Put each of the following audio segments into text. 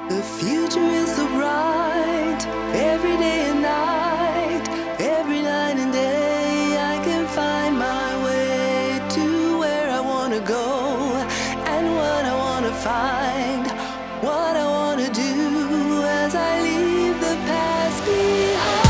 The future is so bright, every day and night, every night and day I can find my way to where I wanna go and what I wanna find, what I wanna do as I leave the past behind.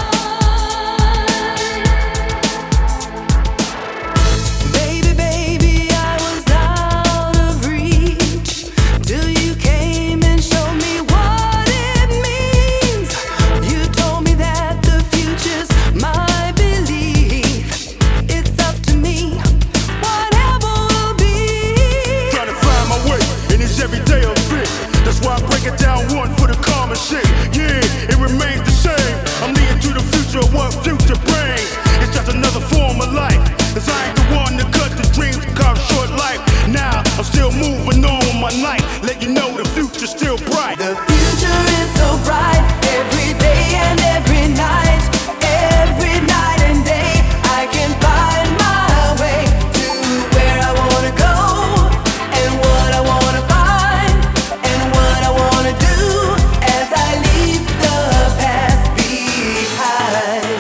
It down one for the common shit. Yeah, it remains the same. I'm leading to the future of what future brings. It's just another form of life. Cause I ain't the one to cut the dreams to carve short life. Now I'm still moving on with my life. Let you know the future's still bright. The future is so bright, every day and every night. Every night and day I can find my way to where I wanna go and what I wanna find and what I wanna do as I leave the past behind.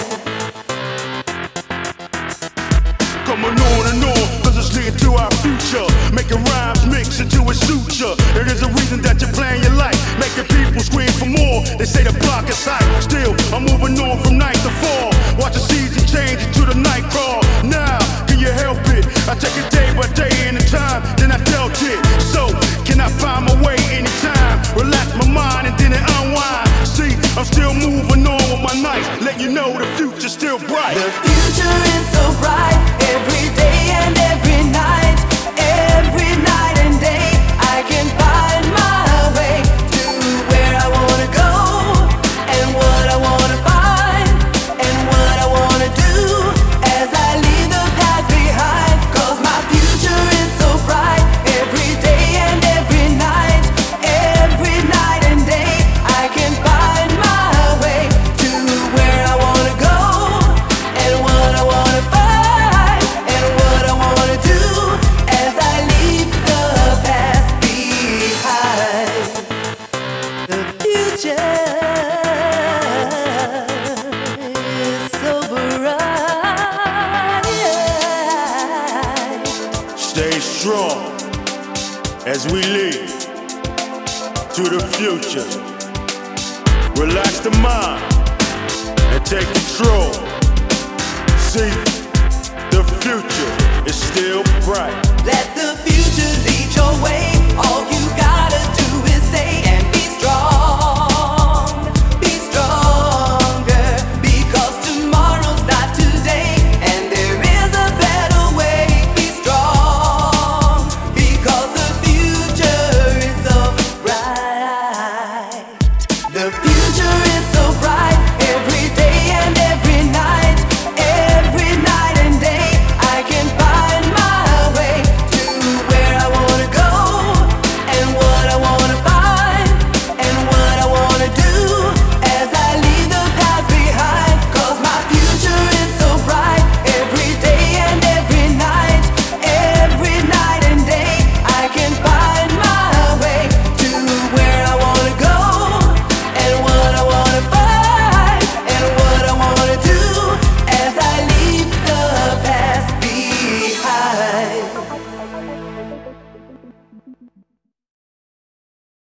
Coming on and on, cause it's leading to our future. Making rhymes mix into a suture. There is a reason that you're playing your life, making people scream for more. They say the block is high. Still, I'm moving on from night to fall. Watch the season change into the night crawl. Now, can you help it? I take it day by day in the time, then I dealt it. So, can I find my way anytime? Relax my mind and then it unwind. See, I'm still moving on with my nights. Let you know the future's still bright. The future is so bright, every day and every night. Every night and day I can find my way to where I wanna go and what I wanna find and what I wanna do as I leave the past behind. Cause my future is so bright, every day and every night. Every night and day I can find my way to where I wanna go and what I wanna find and what I wanna do as I leave the past behind. The future is so bright. Stay strong as we lead to the future. Relax the mind and take control. See, the future is still bright. Let the future lead your way. All you